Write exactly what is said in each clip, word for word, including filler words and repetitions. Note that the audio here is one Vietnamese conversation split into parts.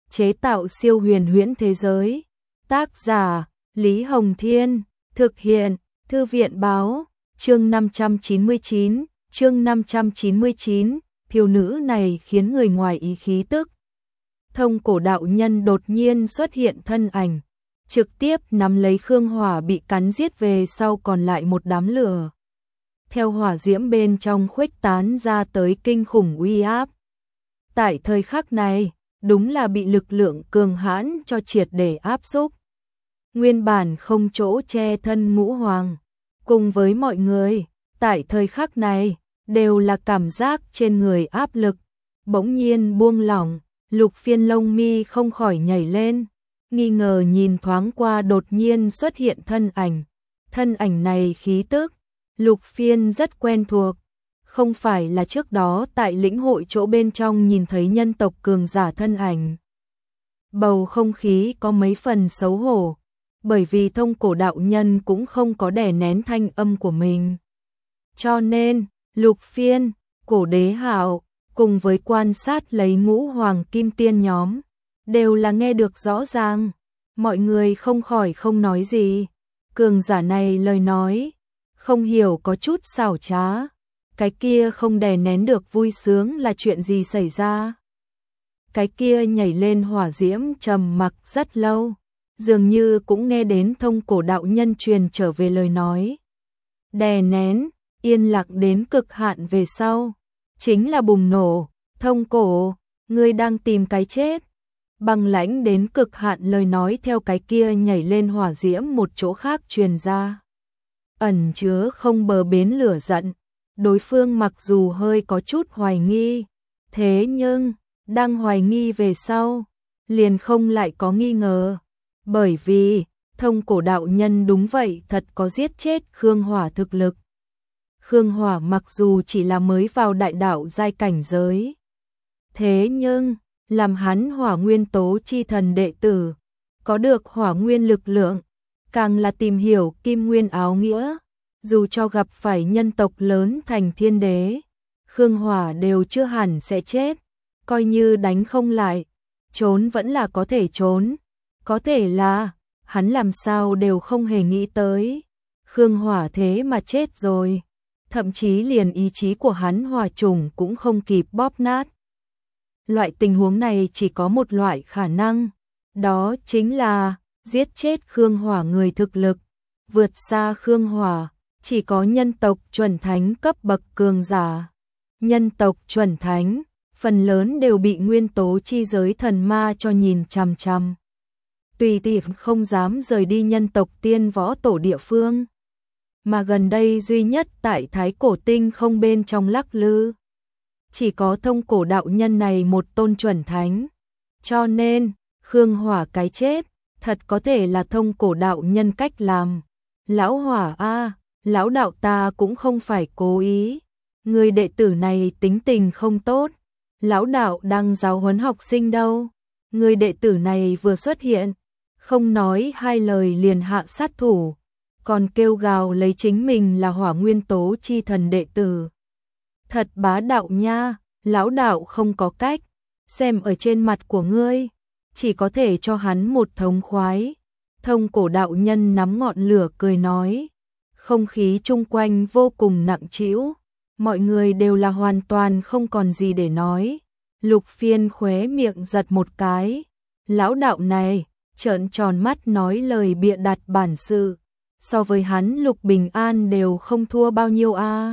chế tạo siêu huyền huyễn thế giới. Tác giả Lý Hồng Thiên, thực hiện Thư viện Báo. Chương năm trăm chín mươi chín, chương năm trăm chín mươi chín, thiếu nữ này khiến người ngoài ý khí tức. Thông cổ đạo nhân đột nhiên xuất hiện thân ảnh, trực tiếp nắm lấy Khương Hỏa bị cắn giết về sau còn lại một đám lửa. Theo hỏa diễm bên trong khuếch tán ra tới kinh khủng uy áp. Tại thời khắc này, đúng là bị lực lượng cường hãn cho triệt để áp xúc. Nguyên bản không chỗ che thân Ngũ Hoàng, cùng với mọi người, tại thời khắc này, đều là cảm giác trên người áp lực, bỗng nhiên buông lỏng, Lục Phiên lông mi không khỏi nhảy lên, nghi ngờ nhìn thoáng qua đột nhiên xuất hiện thân ảnh. Thân ảnh này khí tức, Lục Phiên rất quen thuộc, không phải là trước đó tại lĩnh hội chỗ bên trong nhìn thấy nhân tộc cường giả thân ảnh. Bầu không khí có mấy phần xấu hổ, bởi vì thông cổ đạo nhân cũng không có đè nén thanh âm của mình. Cho nên, Lục Phiên, Cổ Đế Hạo, cùng với quan sát lấy Ngũ Hoàng Kim Tiên nhóm, đều là nghe được rõ ràng, mọi người không khỏi không nói gì. Cường giả này lời nói, không hiểu có chút xảo trá, cái kia không đè nén được vui sướng là chuyện gì xảy ra. Cái kia nhảy lên hỏa diễm trầm mặc rất lâu, dường như cũng nghe đến thông cổ đạo nhân truyền trở về lời nói. Đè nén, yên lặng đến cực hạn về sau, chính là bùng nổ. Thông cổ, ngươi đang tìm cái chết. Băng lãnh đến cực hạn lời nói theo cái kia nhảy lên hỏa diễm một chỗ khác truyền ra, ẩn chứa không bờ bến lửa giận. Đối phương mặc dù hơi có chút hoài nghi, thế nhưng đang hoài nghi về sau, liền không lại có nghi ngờ, bởi vì thông cổ đạo nhân đúng vậy thật có giết chết Khương Hỏa thực lực. Khương Hỏa mặc dù chỉ là mới vào đại đạo giai cảnh giới, thế nhưng làm hắn hỏa nguyên tố chi thần đệ tử, có được hỏa nguyên lực lượng, càng là tìm hiểu kim nguyên áo nghĩa, dù cho gặp phải nhân tộc lớn thành thiên đế, Khương Hỏa đều chưa hẳn sẽ chết, coi như đánh không lại, trốn vẫn là có thể trốn, có thể là hắn làm sao đều không hề nghĩ tới, Khương Hỏa thế mà chết rồi, thậm chí liền ý chí của hắn hỏa trùng cũng không kịp bóp nát. Loại tình huống này chỉ có một loại khả năng, đó chính là giết chết Khương Hỏa người thực lực vượt xa Khương Hỏa, chỉ có nhân tộc chuẩn thánh cấp bậc cường giả. Nhân tộc chuẩn thánh, phần lớn đều bị nguyên tố chi giới thần ma cho nhìn chằm chằm, tùy tiện không dám rời đi nhân tộc tiên võ tổ địa phương. Mà gần đây duy nhất tại Thái Cổ Tinh không bên trong lắc lư, chỉ có thông cổ đạo nhân này một tôn chuẩn thánh. Cho nên, Khương Hỏa cái chết, thật có thể là thông cổ đạo nhân cách làm. Lão Hỏa a, lão đạo ta cũng không phải cố ý. Người đệ tử này tính tình không tốt. Lão đạo đang giáo huấn học sinh đâu. Người đệ tử này vừa xuất hiện, không nói hai lời liền hạ sát thủ, còn kêu gào lấy chính mình là hỏa nguyên tố chi thần đệ tử. Thật bá đạo nha, lão đạo không có cách, xem ở trên mặt của ngươi, chỉ có thể cho hắn một thống khoái. Thông cổ đạo nhân nắm ngọn lửa cười nói, không khí chung quanh vô cùng nặng trĩu, mọi người đều là hoàn toàn không còn gì để nói. Lục Phiên khóe miệng giật một cái, lão đạo này, trợn tròn mắt nói lời bịa đặt bản sự, so với hắn Lục Bình An đều không thua bao nhiêu a. À.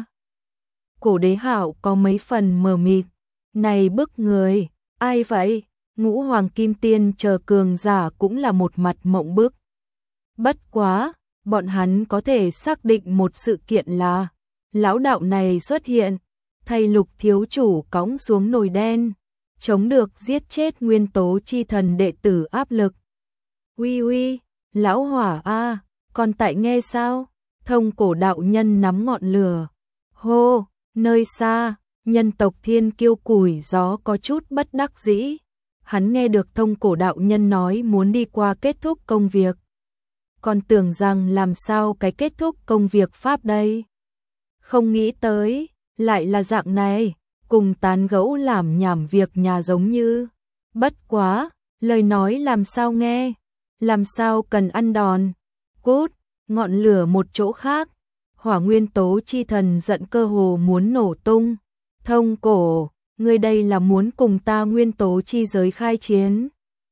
Cổ Đế Hạo có mấy phần mờ mịt, này bức người, ai vậy? Ngũ Hoàng Kim Tiên chờ cường giả cũng là một mặt mộng bức. Bất quá, bọn hắn có thể xác định một sự kiện là, lão đạo này xuất hiện, thay Lục thiếu chủ cõng xuống nồi đen, chống được giết chết nguyên tố chi thần đệ tử áp lực. Uy uy, lão Hỏa a, còn tại nghe sao? Thông cổ đạo nhân nắm ngọn lửa. Hô, nơi xa, nhân tộc Thiên Kiêu củi gió có chút bất đắc dĩ. Hắn nghe được thông cổ đạo nhân nói muốn đi qua kết thúc công việc. Còn tưởng rằng làm sao cái kết thúc công việc pháp đây? Không nghĩ tới, lại là dạng này, cùng tán gẫu làm nhảm việc nhà giống như. Bất quá, lời nói làm sao nghe, làm sao cần ăn đòn. Cút, ngọn lửa một chỗ khác, hỏa nguyên tố chi thần giận cơ hồ muốn nổ tung. Thông cổ, ngươi đây là muốn cùng ta nguyên tố chi giới khai chiến.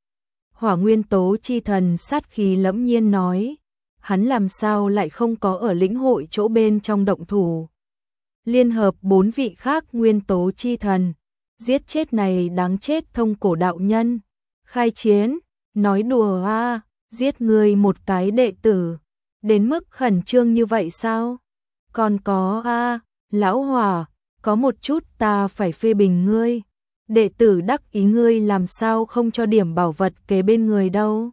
Hỏa nguyên tố chi thần sát khí lẫm nhiên nói, hắn làm sao lại không có ở lĩnh hội chỗ bên trong động thủ. Liên hợp bốn vị khác nguyên tố chi thần, giết chết này đáng chết thông cổ đạo nhân. Khai chiến, nói đùa à, giết người một cái đệ tử, đến mức khẩn trương như vậy sao? Còn có a à, lão Hỏa, có một chút ta phải phê bình ngươi. Đệ tử đắc ý ngươi làm sao không cho điểm bảo vật kế bên người đâu.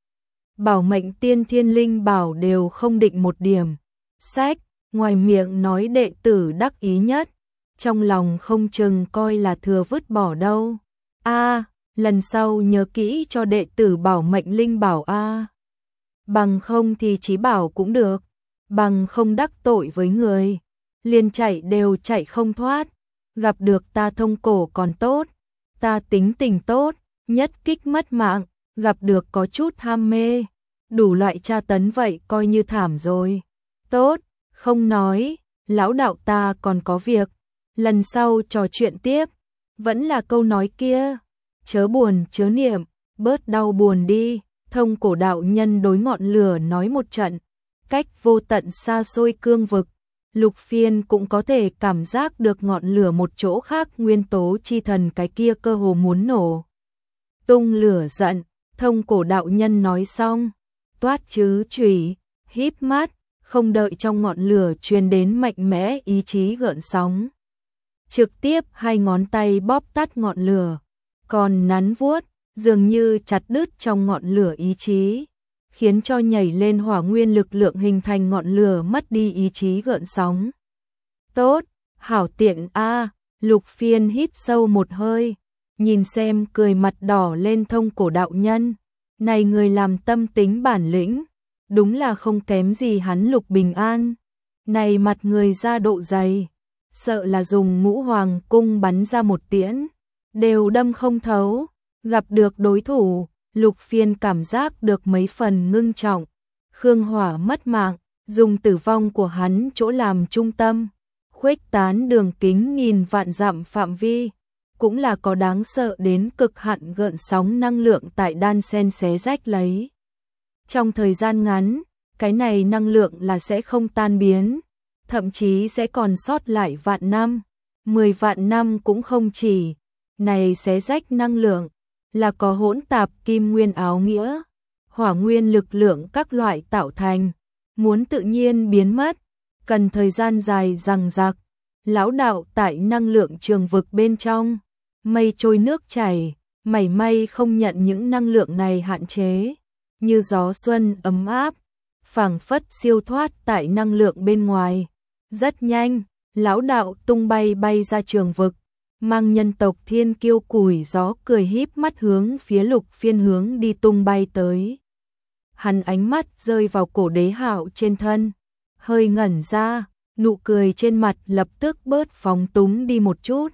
Bảo mệnh tiên thiên linh bảo đều không định một điểm. Sách, ngoài miệng nói đệ tử đắc ý nhất, trong lòng không chừng coi là thừa vứt bỏ đâu. A, lần sau nhớ kỹ cho đệ tử bảo mệnh linh bảo a. Bằng không thì chí bảo cũng được, bằng không đắc tội với người, liền chạy đều chạy không thoát. Gặp được ta thông cổ còn tốt, ta tính tình tốt, nhất kích mất mạng, gặp được có chút ham mê, đủ loại tra tấn vậy coi như thảm rồi. Tốt, không nói, lão đạo ta còn có việc, lần sau trò chuyện tiếp. Vẫn là câu nói kia, chớ buồn chớ niệm, bớt đau buồn đi. Thông cổ đạo nhân đối ngọn lửa nói một trận, cách vô tận xa xôi cương vực, Lục Phiên cũng có thể cảm giác được ngọn lửa một chỗ khác nguyên tố chi thần cái kia cơ hồ muốn nổ. Tung lửa giận, thông cổ đạo nhân nói xong, toát chứ chủy, híp mắt, không đợi trong ngọn lửa truyền đến mạnh mẽ ý chí gợn sóng. Trực tiếp hai ngón tay bóp tắt ngọn lửa, còn nắn vuốt, dường như chặt đứt trong ngọn lửa ý chí, khiến cho nhảy lên hỏa nguyên lực lượng hình thành ngọn lửa mất đi ý chí gợn sóng. Tốt, hảo tiện a. Lục Phiên hít sâu một hơi, nhìn xem cười mặt đỏ lên thông cổ đạo nhân. Này người làm tâm tính bản lĩnh, đúng là không kém gì hắn Lục Bình An. Này mặt người ra độ dày, sợ là dùng ngũ hoàng cung bắn ra một tiễn, đều đâm không thấu. Gặp được đối thủ, Lục Phiên cảm giác được mấy phần ngưng trọng. Khương Hỏa mất mạng, dùng tử vong của hắn chỗ làm trung tâm, khuếch tán đường kính nghìn vạn dặm phạm vi, cũng là có đáng sợ đến cực hạn gợn sóng năng lượng tại đan sen xé rách lấy. Trong thời gian ngắn, cái này năng lượng là sẽ không tan biến, thậm chí sẽ còn sót lại vạn năm, mười vạn năm cũng không chỉ. Này xé rách năng lượng là có hỗn tạp kim nguyên áo nghĩa, hỏa nguyên lực lượng các loại tạo thành, muốn tự nhiên biến mất, cần thời gian dài dằng dặc. Lão đạo tại năng lượng trường vực bên trong, mây trôi nước chảy, mảy may không nhận những năng lượng này hạn chế, như gió xuân ấm áp, phảng phất siêu thoát tại năng lượng bên ngoài. Rất nhanh, lão đạo tung bay bay ra trường vực, mang nhân tộc thiên kiêu củi gió cười híp mắt hướng phía Lục Phiên hướng đi tung bay tới. Hắn ánh mắt rơi vào cổ đế hạo trên thân, hơi ngẩn ra, nụ cười trên mặt lập tức bớt phóng túng đi một chút.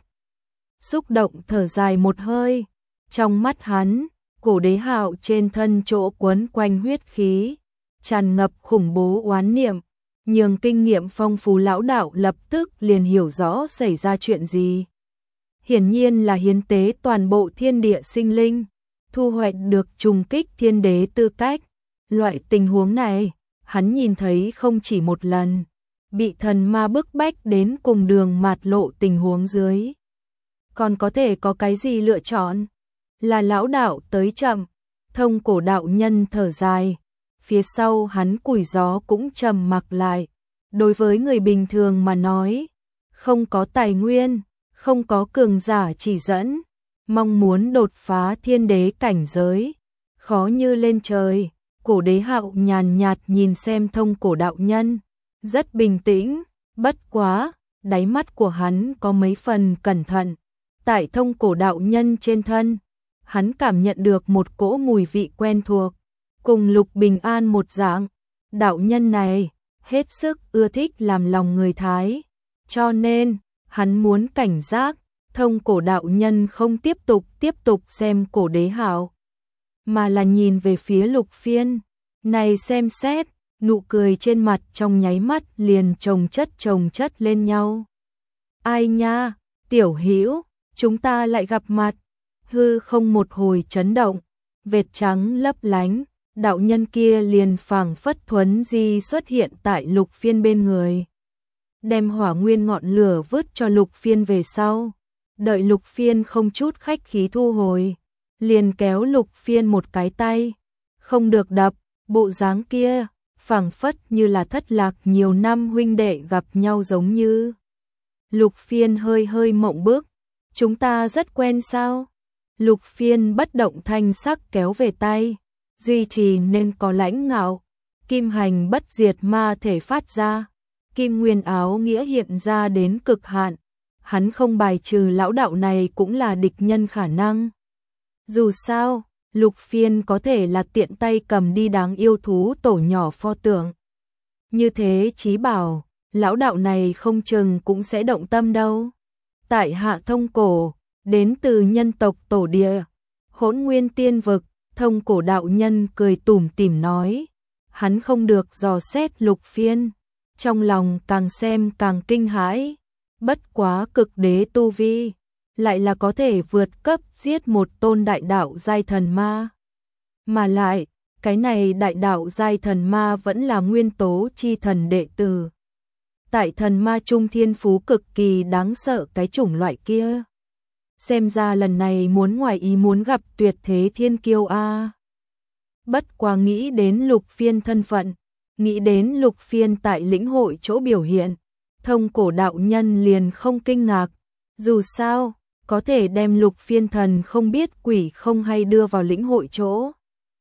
Xúc động thở dài một hơi, trong mắt hắn, cổ đế hạo trên thân chỗ quấn quanh huyết khí, tràn ngập khủng bố oán niệm, nhường kinh nghiệm phong phú lão đạo lập tức liền hiểu rõ xảy ra chuyện gì. Hiển nhiên là hiến tế toàn bộ thiên địa sinh linh, thu hoạch được trùng kích thiên đế tư cách. Loại tình huống này, hắn nhìn thấy không chỉ một lần, bị thần ma bức bách đến cùng đường mạt lộ tình huống dưới. Còn có thể có cái gì lựa chọn? Là lão đạo tới chậm, thông cổ đạo nhân thở dài, phía sau hắn củi gió cũng trầm mặc lại. Đối với người bình thường mà nói, không có tài nguyên, không có cường giả chỉ dẫn, mong muốn đột phá thiên đế cảnh giới, khó như lên trời. Cổ đế hạo nhàn nhạt nhìn xem thông cổ đạo nhân, rất bình tĩnh, bất quá, đáy mắt của hắn có mấy phần cẩn thận. Tại thông cổ đạo nhân trên thân, hắn cảm nhận được một cỗ mùi vị quen thuộc, cùng Lục Bình An một dạng. Đạo nhân này, hết sức ưa thích làm lòng người Thái, cho nên, hắn muốn cảnh giác. Thông cổ đạo nhân không tiếp tục tiếp tục xem cổ đế hạo. mà là nhìn về phía Lục Phiên. Này xem xét, nụ cười trên mặt trong nháy mắt liền chồng chất chồng chất lên nhau. Ai nha, Tiểu Hữu, chúng ta lại gặp mặt. Hư không một hồi chấn động, vệt trắng lấp lánh, đạo nhân kia liền phảng phất thuấn di xuất hiện tại Lục Phiên bên người. Đem hỏa nguyên ngọn lửa vứt cho Lục Phiên về sau. Đợi Lục Phiên không chút khách khí thu hồi, liền kéo Lục Phiên một cái tay. Không được đập, bộ dáng kia, phảng phất như là thất lạc nhiều năm huynh đệ gặp nhau giống như. Lục Phiên hơi hơi mộng bước, chúng ta rất quen sao? Lục Phiên bất động thanh sắc kéo về tay, duy trì nên có lãnh ngạo, kim hành bất diệt ma thể phát ra, kim nguyên áo nghĩa hiện ra đến cực hạn, hắn không bài trừ lão đạo này cũng là địch nhân khả năng. Dù sao, Lục Phiên có thể là tiện tay cầm đi đáng yêu thú tổ nhỏ pho tượng. Như thế chí bảo, lão đạo này không chừng cũng sẽ động tâm đâu. Tại Hạ Thông Cổ, đến từ nhân tộc Tổ Địa, Hỗn Nguyên Tiên Vực, Thông Cổ đạo nhân cười tủm tỉm nói. Hắn không được dò xét Lục Phiên, trong lòng càng xem càng kinh hãi. Bất quá cực đế tu vi, lại là có thể vượt cấp giết một tôn đại đạo giai thần ma. Mà lại, cái này đại đạo giai thần ma vẫn là nguyên tố chi thần đệ tử. Tại thần ma trung thiên phú cực kỳ đáng sợ cái chủng loại kia. Xem ra lần này muốn ngoài ý muốn gặp tuyệt thế thiên kiêu a. Bất quá nghĩ đến Lục Phiên thân phận, nghĩ đến Lục Phiên tại lĩnh hội chỗ biểu hiện, Thông Cổ đạo nhân liền không kinh ngạc. Dù sao, có thể đem Lục Phiên thần không biết quỷ không hay đưa vào lĩnh hội chỗ.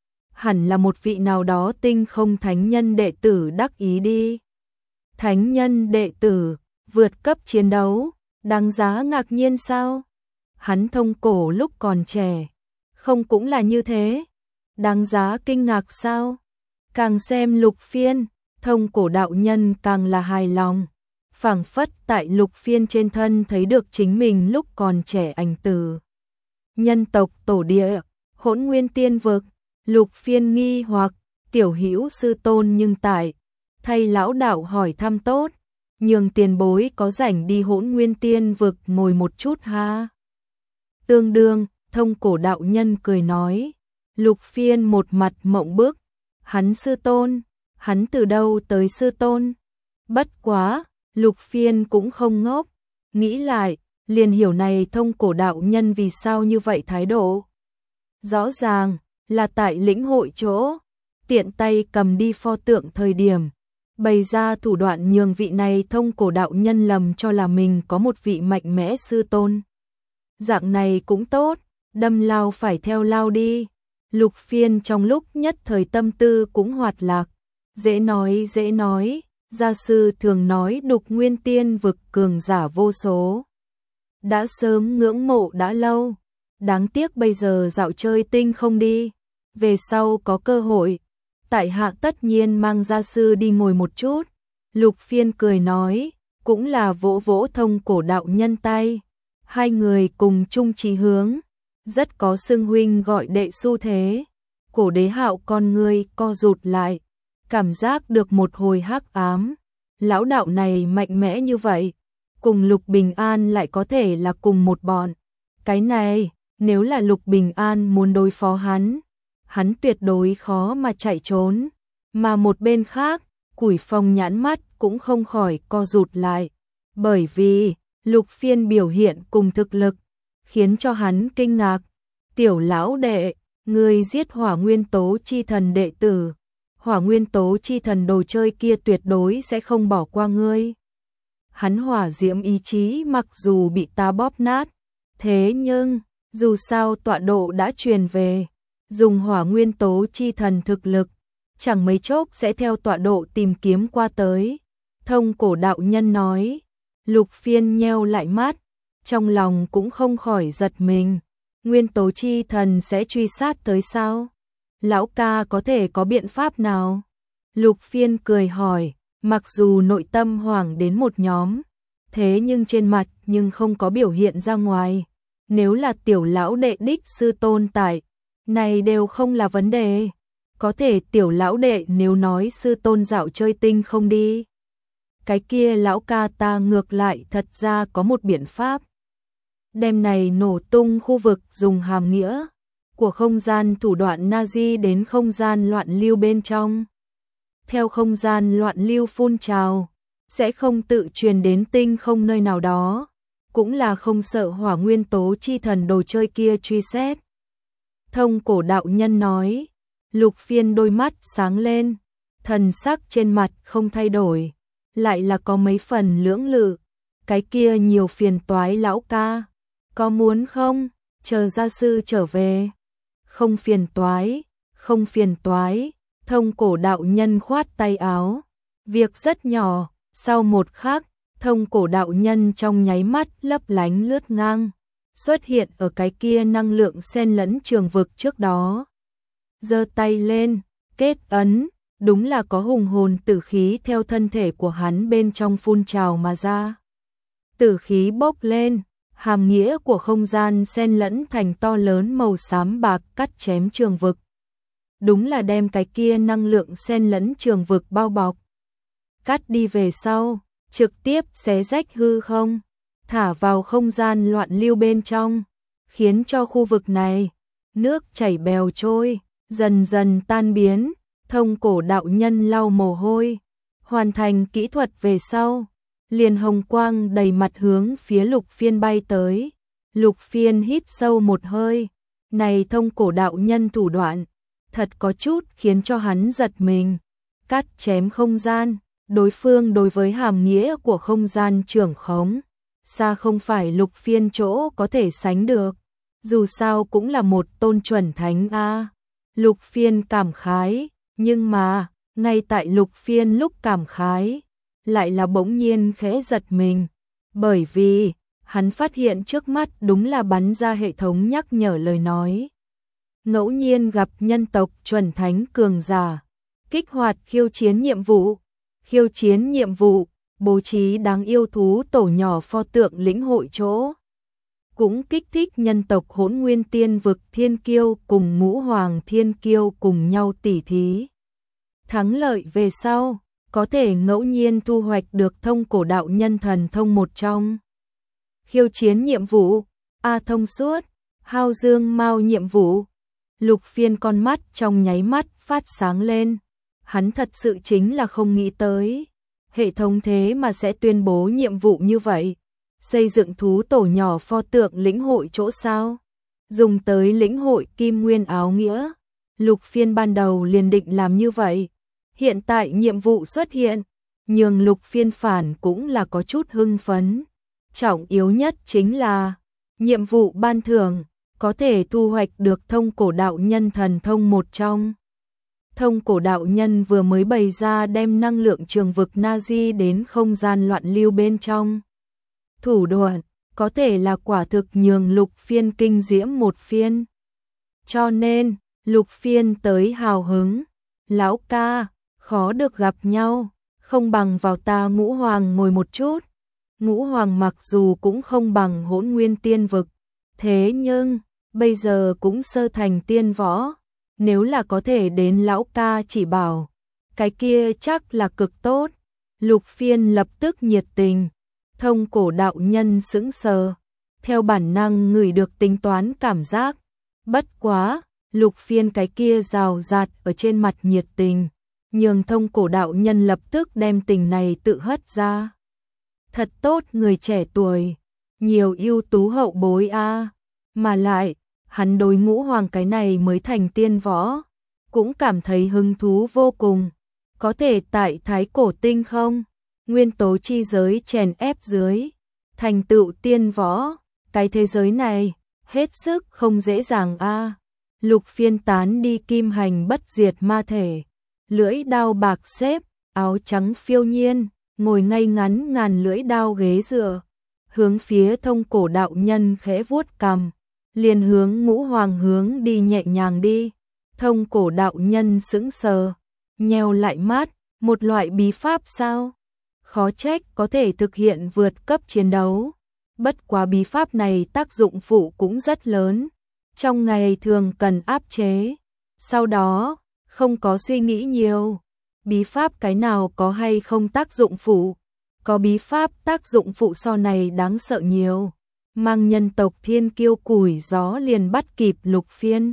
Hẳn là một vị nào đó tinh không thánh nhân đệ tử đắc ý đi. Thánh nhân đệ tử, vượt cấp chiến đấu, đáng giá ngạc nhiên sao? Hắn Thông Cổ lúc còn trẻ, không cũng là như thế? Đáng giá kinh ngạc sao? Càng xem Lục Phiên, Thông Cổ đạo nhân càng là hài lòng. Phảng phất tại Lục Phiên trên thân thấy được chính mình lúc còn trẻ ảnh tử. Nhân tộc Tổ Địa, Hỗn Nguyên Tiên Vực, Lục Phiên nghi hoặc, Tiểu Hữu sư tôn nhưng tại, thay lão đạo hỏi thăm tốt, nhường tiền bối có rảnh đi Hỗn Nguyên Tiên Vực ngồi một chút ha. Tương đương, Thông Cổ đạo nhân cười nói. Lục Phiên một mặt mộng bức, hắn sư tôn, hắn từ đâu tới sư tôn? Bất quá, Lục Phiên cũng không ngốc, nghĩ lại, liền hiểu này Thông Cổ đạo nhân vì sao như vậy thái độ. Rõ ràng, là tại lĩnh hội chỗ, tiện tay cầm đi pho tượng thời điểm, bày ra thủ đoạn nhường vị này Thông Cổ đạo nhân lầm cho là mình có một vị mạnh mẽ sư tôn. Dạng này cũng tốt, đâm lao phải theo lao đi. Lục Phiên trong lúc nhất thời tâm tư cũng hoạt lạc, dễ nói dễ nói, gia sư thường nói Đục Nguyên Tiên Vực cường giả vô số. Đã sớm ngưỡng mộ đã lâu, đáng tiếc bây giờ dạo chơi tinh không đi, về sau có cơ hội, tại hạ tất nhiên mang gia sư đi ngồi một chút. Lục Phiên cười nói, cũng là vỗ vỗ Thông Cổ đạo nhân tay, hai người cùng chung chí hướng. Rất có xưng huynh gọi đệ xu thế. Cổ Đế Hạo con ngươi co rụt lại, cảm giác được một hồi hắc ám. Lão đạo này mạnh mẽ như vậy, cùng Lục Bình An lại có thể là cùng một bọn. Cái này, nếu là Lục Bình An muốn đối phó hắn, hắn tuyệt đối khó mà chạy trốn. Mà một bên khác, Củi Phong nhãn mắt cũng không khỏi co rụt lại, bởi vì Lục Phiên biểu hiện cùng thực lực khiến cho hắn kinh ngạc. Tiểu lão đệ, ngươi giết Hỏa Nguyên Tố chi thần đệ tử, Hỏa Nguyên Tố chi thần đồ chơi kia tuyệt đối sẽ không bỏ qua ngươi. Hắn hỏa diễm ý chí mặc dù bị ta bóp nát, thế nhưng dù sao tọa độ đã truyền về, dùng Hỏa Nguyên Tố chi thần thực lực, chẳng mấy chốc sẽ theo tọa độ tìm kiếm qua tới. Thông Cổ đạo nhân nói. Lục Phiên nheo lại mắt, trong lòng cũng không khỏi giật mình. Nguyên tố chi thần sẽ truy sát tới sao? Lão ca có thể có biện pháp nào? Lục Phiên cười hỏi, mặc dù nội tâm hoảng đến một nhóm, thế nhưng trên mặt nhưng không có biểu hiện ra ngoài. Nếu là tiểu lão đệ đích sư tôn tại, này đều không là vấn đề. Có thể tiểu lão đệ nếu nói sư tôn dạo chơi tinh không đi. Cái kia lão ca ta ngược lại thật ra có một biện pháp. Đem này nổ tung khu vực dùng hàm nghĩa của không gian thủ đoạn Nazi đến không gian loạn lưu bên trong. Theo không gian loạn lưu phun trào, sẽ không tự truyền đến tinh không nơi nào đó, cũng là không sợ hỏa nguyên tố chi thần đồ chơi kia truy xét. Thông cổ đạo nhân nói, Lục Phiên đôi mắt sáng lên, thần sắc trên mặt không thay đổi, lại là có mấy phần lưỡng lự. Cái kia nhiều phiền toái lão ca, có muốn không, chờ gia sư trở về. Không phiền toái, không phiền toái, thông cổ đạo nhân khoát tay áo. Việc rất nhỏ, sau một khắc, thông cổ đạo nhân trong nháy mắt lấp lánh lướt ngang, xuất hiện ở cái kia năng lượng xen lẫn trường vực trước đó. Giơ tay lên, kết ấn, đúng là có hùng hồn tử khí theo thân thể của hắn bên trong phun trào mà ra. Tử khí bốc lên, hàm nghĩa của không gian xen lẫn thành to lớn màu xám bạc cắt chém trường vực. Đúng là đem cái kia năng lượng xen lẫn trường vực bao bọc. Cắt đi về sau, trực tiếp xé rách hư không, thả vào không gian loạn lưu bên trong, khiến cho khu vực này, nước chảy bèo trôi, dần dần tan biến. Thông cổ đạo nhân lau mồ hôi, hoàn thành kỹ thuật về sau, liền hồng quang đầy mặt hướng phía Lục Phiên bay tới. Lục Phiên hít sâu một hơi, này thông cổ đạo nhân thủ đoạn, thật có chút khiến cho hắn giật mình. Cắt chém không gian, đối phương đối với hàm nghĩa của không gian trưởng khống, xa không phải Lục Phiên chỗ có thể sánh được, dù sao cũng là một tôn chuẩn thánh a. Lục Phiên cảm khái, nhưng mà, ngay tại Lục Phiên lúc cảm khái, lại là bỗng nhiên khẽ giật mình, bởi vì hắn phát hiện trước mắt đúng là bắn ra hệ thống nhắc nhở lời nói. Ngẫu nhiên gặp nhân tộc chuẩn thánh cường giả, kích hoạt khiêu chiến nhiệm vụ, khiêu chiến nhiệm vụ, bố trí đáng yêu thú tổ nhỏ pho tượng lĩnh hội chỗ. Cũng kích thích nhân tộc Hỗn Nguyên Tiên vực thiên kiêu cùng ngũ hoàng thiên kiêu cùng nhau tỉ thí. Thắng lợi về sau, có thể ngẫu nhiên thu hoạch được thông cổ đạo nhân thần thông một trong. Khiêu chiến nhiệm vụ, A thông suốt, hao dương mau nhiệm vụ. Lục Phiên con mắt trong nháy mắt phát sáng lên. Hắn thật sự chính là không nghĩ tới. Hệ thống thế mà sẽ tuyên bố nhiệm vụ như vậy. Xây dựng thú tổ nhỏ pho tượng lĩnh hội chỗ sao. Dùng tới lĩnh hội kim nguyên áo nghĩa. Lục Phiên ban đầu liền định làm như vậy. Hiện tại nhiệm vụ xuất hiện, nhường Lục Phiên phản cũng là có chút hưng phấn. Trọng yếu nhất chính là, nhiệm vụ ban thưởng, có thể thu hoạch được thông cổ đạo nhân thần thông một trong. Thông cổ đạo nhân vừa mới bày ra đem năng lượng trường vực Nazi đến không gian loạn lưu bên trong. Thủ đoạn, có thể là quả thực nhường Lục Phiên kinh diễm một phiên. Cho nên, Lục Phiên tới hào hứng, lão ca, khó được gặp nhau, không bằng vào ta Ngũ Hoàng ngồi một chút. Ngũ Hoàng mặc dù cũng không bằng Hỗn Nguyên Tiên vực, thế nhưng, bây giờ cũng sơ thành tiên võ, nếu là có thể đến lão ca chỉ bảo, cái kia chắc là cực tốt. Lục Phiên lập tức nhiệt tình, thông cổ đạo nhân sững sờ, theo bản năng ngửi được tính toán cảm giác, bất quá, Lục Phiên cái kia rào rạt ở trên mặt nhiệt tình, nhường thông cổ đạo nhân lập tức đem tình này tự hất ra. Thật tốt người trẻ tuổi, nhiều ưu tú hậu bối a, mà lại, hắn đối Ngũ Hoàng cái này mới thành tiên võ, cũng cảm thấy hứng thú vô cùng. Có thể tại Thái Cổ Tinh không, nguyên tố chi giới chèn ép dưới, thành tựu tiên võ, cái thế giới này, hết sức không dễ dàng a. Lục Phiên tán đi kim hành bất diệt ma thể, lưỡi đao bạc xếp, áo trắng phiêu nhiên, ngồi ngay ngắn ngàn lưỡi đao ghế dựa, hướng phía thông cổ đạo nhân khẽ vuốt cằm, liền hướng Ngũ Hoàng hướng đi nhẹ nhàng đi. Thông cổ đạo nhân sững sờ, nheo lại mắt, một loại bí pháp sao? Khó trách có thể thực hiện vượt cấp chiến đấu. Bất quá bí pháp này tác dụng phụ cũng rất lớn. trong ngày thường cần áp chế. Sau đó, không có suy nghĩ nhiều. Bí pháp cái nào có hay không tác dụng phụ? Có bí pháp tác dụng phụ so này đáng sợ nhiều. Mang nhân tộc thiên kiêu củi gió liền bắt kịp Lục Phiên.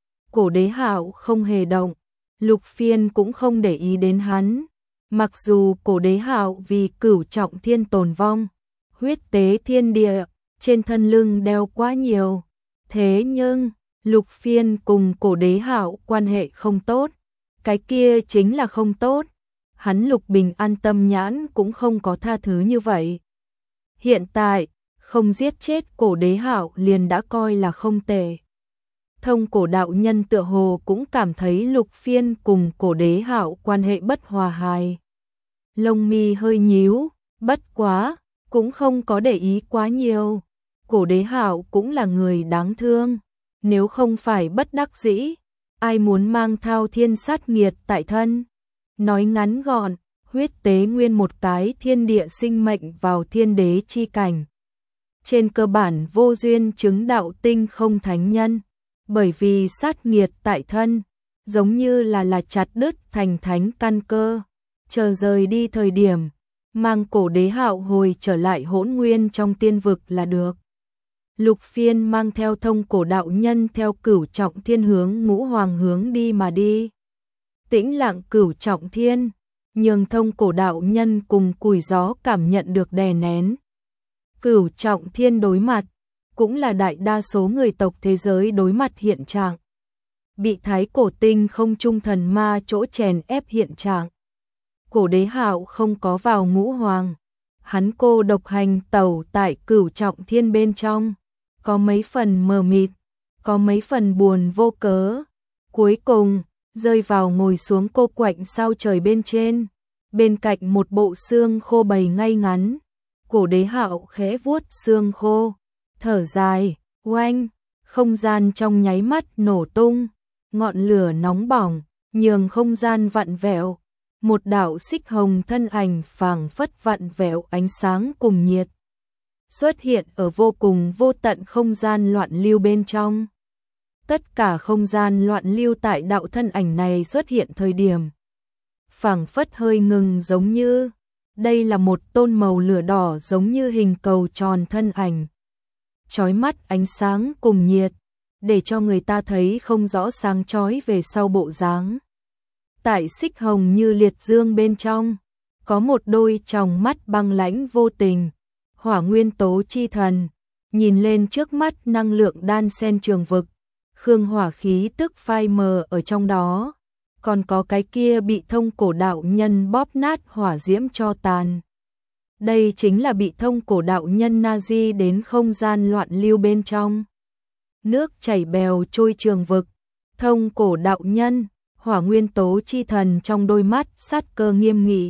Cổ Đế Hạo không hề động, Lục Phiên cũng không để ý đến hắn. Mặc dù Cổ Đế Hạo vì cửu trọng thiên tồn vong, huyết tế thiên địa, trên thân lưng đeo quá nhiều. Thế nhưng, Lục Phiên cùng Cổ Đế Hạo quan hệ không tốt. Cái kia chính là không tốt. Hắn Lục Bình an tâm nhãn cũng không có tha thứ như vậy. Hiện tại, không giết chết Cổ Đế Hạo liền đã coi là không tệ. Thông Cổ đạo nhân tựa hồ cũng cảm thấy Lục Phiên cùng Cổ Đế Hạo quan hệ bất hòa hài. Lông mi hơi nhíu, bất quá, cũng không có để ý quá nhiều. Cổ Đế Hạo cũng là người đáng thương. Nếu không phải bất đắc dĩ, ai muốn mang thao thiên sát nghiệt tại thân. Nói ngắn gọn, huyết tế nguyên một cái thiên địa sinh mệnh vào thiên đế chi cảnh. Trên cơ bản vô duyên chứng đạo tinh không thánh nhân. Bởi vì sát nghiệt tại thân, giống như là là chặt đứt thành thánh căn cơ. Chờ rời đi thời điểm, mang Cổ Đế Hạo hồi trở lại hỗn nguyên trong tiên vực là được. Lục Phiên mang theo Thông Cổ đạo nhân theo cửu trọng thiên hướng ngũ hoàng hướng đi mà đi. Tĩnh lặng cửu trọng thiên, nhường Thông Cổ đạo nhân cùng củi gió cảm nhận được đè nén. Cửu trọng thiên đối mặt, cũng là đại đa số người tộc thế giới đối mặt hiện trạng. Bị thái cổ tinh không trung thần ma chỗ chèn ép hiện trạng. Cổ Đế Hạo không có vào ngũ hoàng. Hắn cô độc hành tẩu tại cửu trọng thiên bên trong. Có mấy phần mờ mịt, có mấy phần buồn vô cớ. Cuối cùng, rơi vào ngồi xuống cô quạnh sao trời bên trên. Bên cạnh một bộ xương khô bày ngay ngắn. Cổ Đế Hạo khẽ vuốt xương khô. Thở dài, oanh, không gian trong nháy mắt nổ tung, ngọn lửa nóng bỏng, nhường không gian vặn vẹo, một đạo xích hồng thân ảnh phảng phất vặn vẹo ánh sáng cùng nhiệt, xuất hiện ở vô cùng vô tận không gian loạn lưu bên trong. Tất cả không gian loạn lưu tại đạo thân ảnh này xuất hiện thời điểm, phảng phất hơi ngừng giống như, đây là một tôn màu lửa đỏ giống như hình cầu tròn thân ảnh. Chói mắt ánh sáng cùng nhiệt, để cho người ta thấy không rõ sáng chói về sau bộ dáng. Tại xích hồng như liệt dương bên trong, có một đôi tròng mắt băng lãnh vô tình, hỏa nguyên tố chi thần, nhìn lên trước mắt năng lượng đan xen trường vực, khương hỏa khí tức phai mờ ở trong đó, còn có cái kia bị Thông Cổ đạo nhân bóp nát hỏa diễm cho tàn. Đây chính là bị Thông Cổ đạo nhân Nazi đến không gian loạn lưu bên trong. Nước chảy bèo trôi trường vực, Thông Cổ đạo nhân, hỏa nguyên tố chi thần trong đôi mắt sát cơ nghiêm nghị.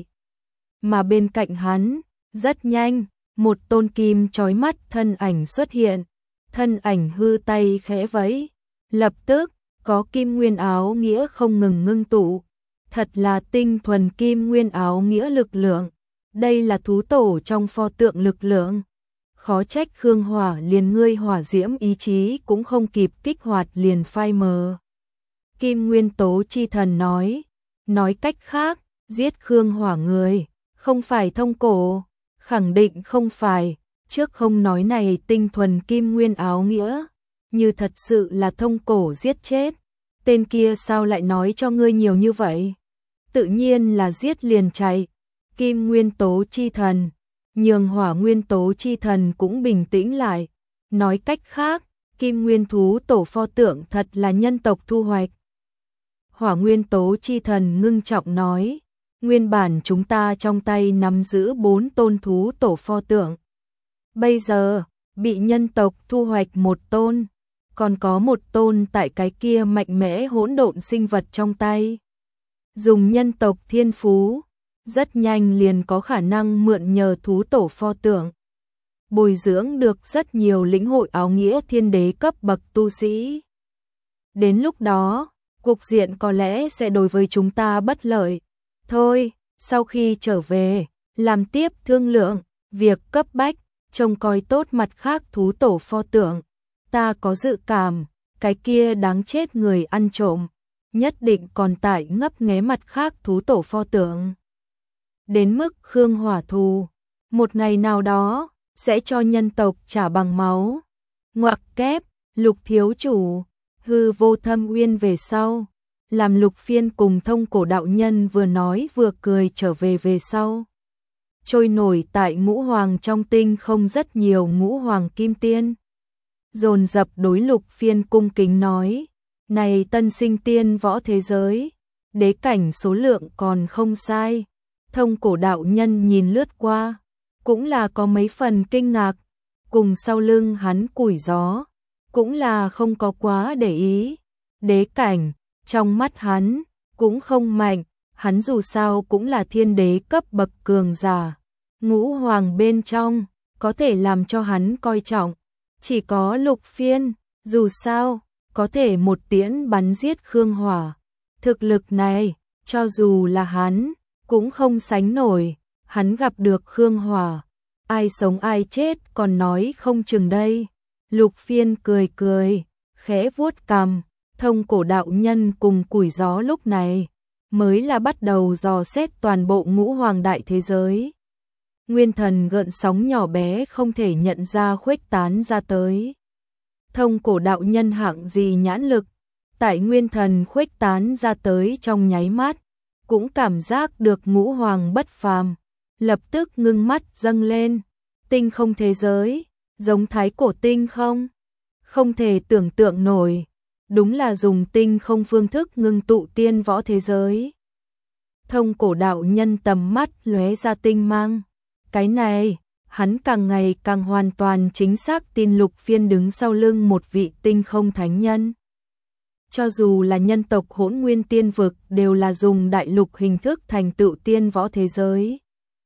Mà bên cạnh hắn, rất nhanh, một tôn kim chói mắt thân ảnh xuất hiện. Thân ảnh hư tay khẽ vẫy, lập tức, có kim nguyên áo nghĩa không ngừng ngưng tụ. Thật là tinh thuần kim nguyên áo nghĩa lực lượng. Đây là thú tổ trong pho tượng lực lượng. Khó trách Khương Hỏa liền ngươi hỏa diễm ý chí cũng không kịp kích hoạt liền phai mờ. Kim nguyên tố chi thần nói, nói cách khác, giết Khương Hỏa người, không phải Thông Cổ, khẳng định không phải, trước không nói này tinh thuần kim nguyên áo nghĩa, như thật sự là Thông Cổ giết chết, tên kia sao lại nói cho ngươi nhiều như vậy? Tự nhiên là giết liền chạy. Kim nguyên tố chi thần, nhường hỏa nguyên tố chi thần cũng bình tĩnh lại. Nói cách khác, kim nguyên thú tổ pho tượng thật là nhân tộc thu hoạch. Hỏa nguyên tố chi thần ngưng trọng nói, nguyên bản chúng ta trong tay nắm giữ bốn tôn thú tổ pho tượng. Bây giờ, bị nhân tộc thu hoạch một tôn, còn có một tôn tại cái kia mạnh mẽ hỗn độn sinh vật trong tay. Dùng nhân tộc thiên phú, rất nhanh liền có khả năng mượn nhờ thú tổ pho tượng. Bồi dưỡng được rất nhiều lĩnh hội áo nghĩa thiên đế cấp bậc tu sĩ. Đến lúc đó, cục diện có lẽ sẽ đối với chúng ta bất lợi. Thôi, sau khi trở về, làm tiếp thương lượng, việc cấp bách, trông coi tốt mặt khác thú tổ pho tượng. Ta có dự cảm, cái kia đáng chết người ăn trộm, nhất định còn tại ngấp nghé mặt khác thú tổ pho tượng. Đến mức Khương Hỏa thù, một ngày nào đó, sẽ cho nhân tộc trả bằng máu. Ngoặc kép, Lục thiếu chủ, hư vô thâm uyên về sau. Làm Lục Phiên cùng Thông Cổ đạo nhân vừa nói vừa cười trở về về sau. Trôi nổi tại ngũ hoàng trong tinh không rất nhiều ngũ hoàng kim tiên. Dồn dập đối Lục Phiên cung kính nói, này tân sinh tiên võ thế giới, đế cảnh số lượng còn không sai. Thông Cổ đạo nhân nhìn lướt qua, cũng là có mấy phần kinh ngạc, cùng sau lưng hắn củi gió, cũng là không có quá để ý. Đế cảnh, trong mắt hắn, cũng không mạnh, hắn dù sao cũng là thiên đế cấp bậc cường giả. Ngũ hoàng bên trong, có thể làm cho hắn coi trọng, chỉ có Lục Phiên, dù sao, có thể một tiễn bắn giết Khương Hỏa. Thực lực này, cho dù là hắn, cũng không sánh nổi, hắn gặp được Khương Hỏa, ai sống ai chết còn nói không chừng đây. Lục Phiên cười cười, khẽ vuốt cằm. Thông Cổ đạo nhân cùng củi gió lúc này mới là bắt đầu dò xét toàn bộ ngũ hoàng đại thế giới. Nguyên thần gợn sóng nhỏ bé không thể nhận ra khuếch tán ra tới. Thông Cổ đạo nhân hạng gì nhãn lực, tại nguyên thần khuếch tán ra tới trong nháy mắt, cũng cảm giác được ngũ hoàng bất phàm, lập tức ngưng mắt dâng lên. Tinh không thế giới, giống thái cổ tinh không? Không thể tưởng tượng nổi. Đúng là dùng tinh không phương thức ngưng tụ tiên võ thế giới. Thông Cổ đạo nhân tầm mắt lóe ra tinh mang. Cái này, hắn càng ngày càng hoàn toàn chính xác tin Lục Phiên đứng sau lưng một vị tinh không thánh nhân. Cho dù là nhân tộc Hỗn Nguyên Tiên vực đều là dùng đại lục hình thức thành tựu tiên võ thế giới.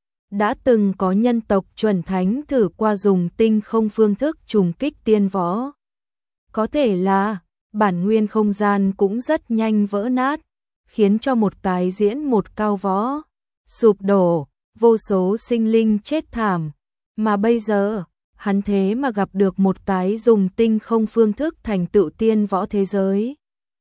Đã từng có nhân tộc chuẩn thánh thử qua dùng tinh không phương thức trùng kích tiên võ. Có thể là bản nguyên không gian cũng rất nhanh vỡ nát, khiến cho một cái diễn một cao võ sụp đổ, vô số sinh linh chết thảm. Mà bây giờ, hắn thế mà gặp được một cái dùng tinh không phương thức thành tựu tiên võ thế giới.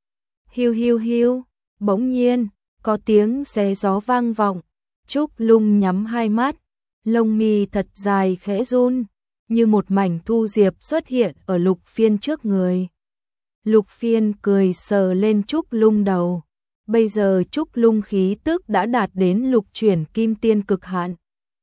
Hiu hiu hiu, bỗng nhiên, có tiếng xé gió vang vọng, Trúc Lung nhắm hai mắt, lông mi thật dài khẽ run, như một mảnh thu diệp xuất hiện ở Lục Phiên trước người. Lục Phiên cười sờ lên Trúc Lung đầu. Bây giờ Trúc Lung khí tức đã đạt đến lục chuyển kim tiên cực hạn.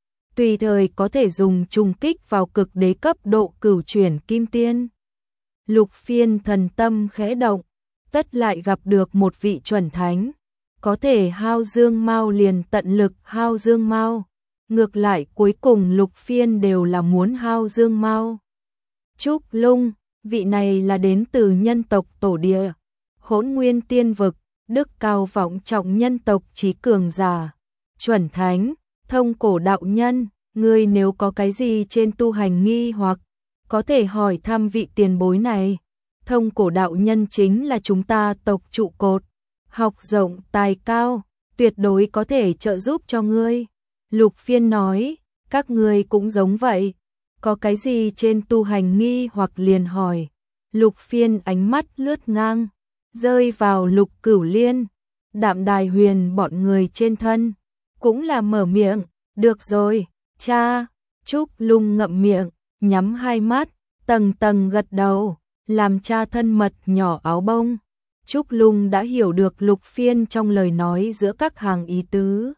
Tùy thời có thể dùng trùng kích vào cực đế cấp độ cửu chuyển kim tiên. Lục Phiên thần tâm khẽ động, tất lại gặp được một vị chuẩn thánh. Có thể hao dương mau liền tận lực hao dương mau. Ngược lại cuối cùng Lục Phiên đều là muốn hao dương mau. Trúc Lung, vị này là đến từ nhân tộc tổ địa, Hỗn Nguyên Tiên vực, đức cao vọng trọng nhân tộc trí cường giả, chuẩn thánh. Thông Cổ đạo nhân, ngươi nếu có cái gì trên tu hành nghi hoặc có thể hỏi thăm vị tiền bối này. Thông Cổ đạo nhân chính là chúng ta tộc trụ cột, học rộng tài cao, tuyệt đối có thể trợ giúp cho ngươi. Lục Phiên nói, các ngươi cũng giống vậy, có cái gì trên tu hành nghi hoặc liền hỏi. Lục Phiên ánh mắt lướt ngang, rơi vào Lục Cửu Liên, Đạm Đài Huyền bọn người trên thân, cũng là mở miệng, được rồi, cha. Trúc Lung ngậm miệng, nhắm hai mắt, tầng tầng gật đầu, làm cha thân mật nhỏ áo bông. Trúc Lung đã hiểu được Lục Phiên trong lời nói giữa các hàng ý tứ.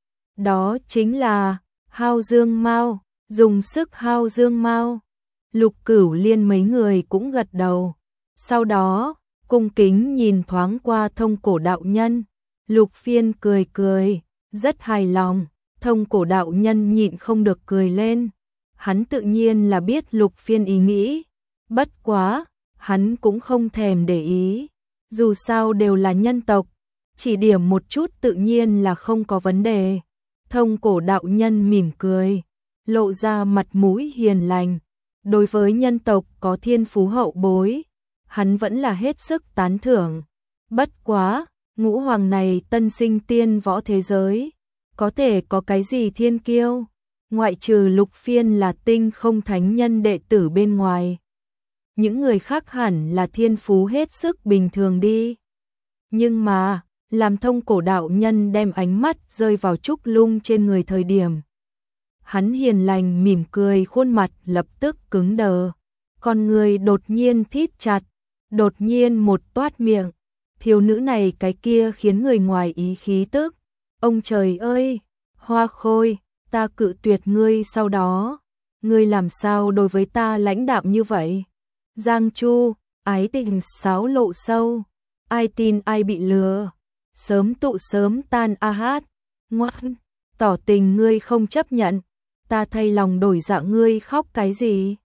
Đó chính là hao dương mau, dùng sức hao dương mau. Lục Cửu Liên mấy người cũng gật đầu. Sau đó, cung kính nhìn thoáng qua Thông Cổ đạo nhân. Lục Phiên cười cười, rất hài lòng. Thông Cổ đạo nhân nhịn không được cười lên. Hắn tự nhiên là biết Lục Phiên ý nghĩ. Bất quá, hắn cũng không thèm để ý. Dù sao đều là nhân tộc, chỉ điểm một chút tự nhiên là không có vấn đề. Thông Cổ đạo nhân mỉm cười, lộ ra mặt mũi hiền lành. Đối với nhân tộc có thiên phú hậu bối, hắn vẫn là hết sức tán thưởng. Bất quá, ngũ hoàng này tân sinh tiên võ thế giới, có thể có cái gì thiên kiêu, ngoại trừ Lục Phiên là tinh không thánh nhân đệ tử bên ngoài. những người khác hẳn là thiên phú hết sức bình thường đi. Nhưng mà, làm thông cổ đạo nhân đem ánh mắt rơi vào Trúc Lung trên người thời điểm. Hắn hiền lành mỉm cười, khuôn mặt lập tức cứng đờ, con người đột nhiên thít chặt, đột nhiên một toát miệng. Thiếu nữ này cái kia khiến người ngoài ý khí tức. Ông trời ơi, Hoa Khôi, ta cự tuyệt ngươi sau đó, ngươi làm sao đối với ta lãnh đạm như vậy? Giang Chu, ái tình xáo lộ sâu, ai tin ai bị lừa, sớm tụ sớm tan a hát, ngoan, tỏ tình ngươi không chấp nhận, ta thay lòng đổi dạ ngươi khóc cái gì?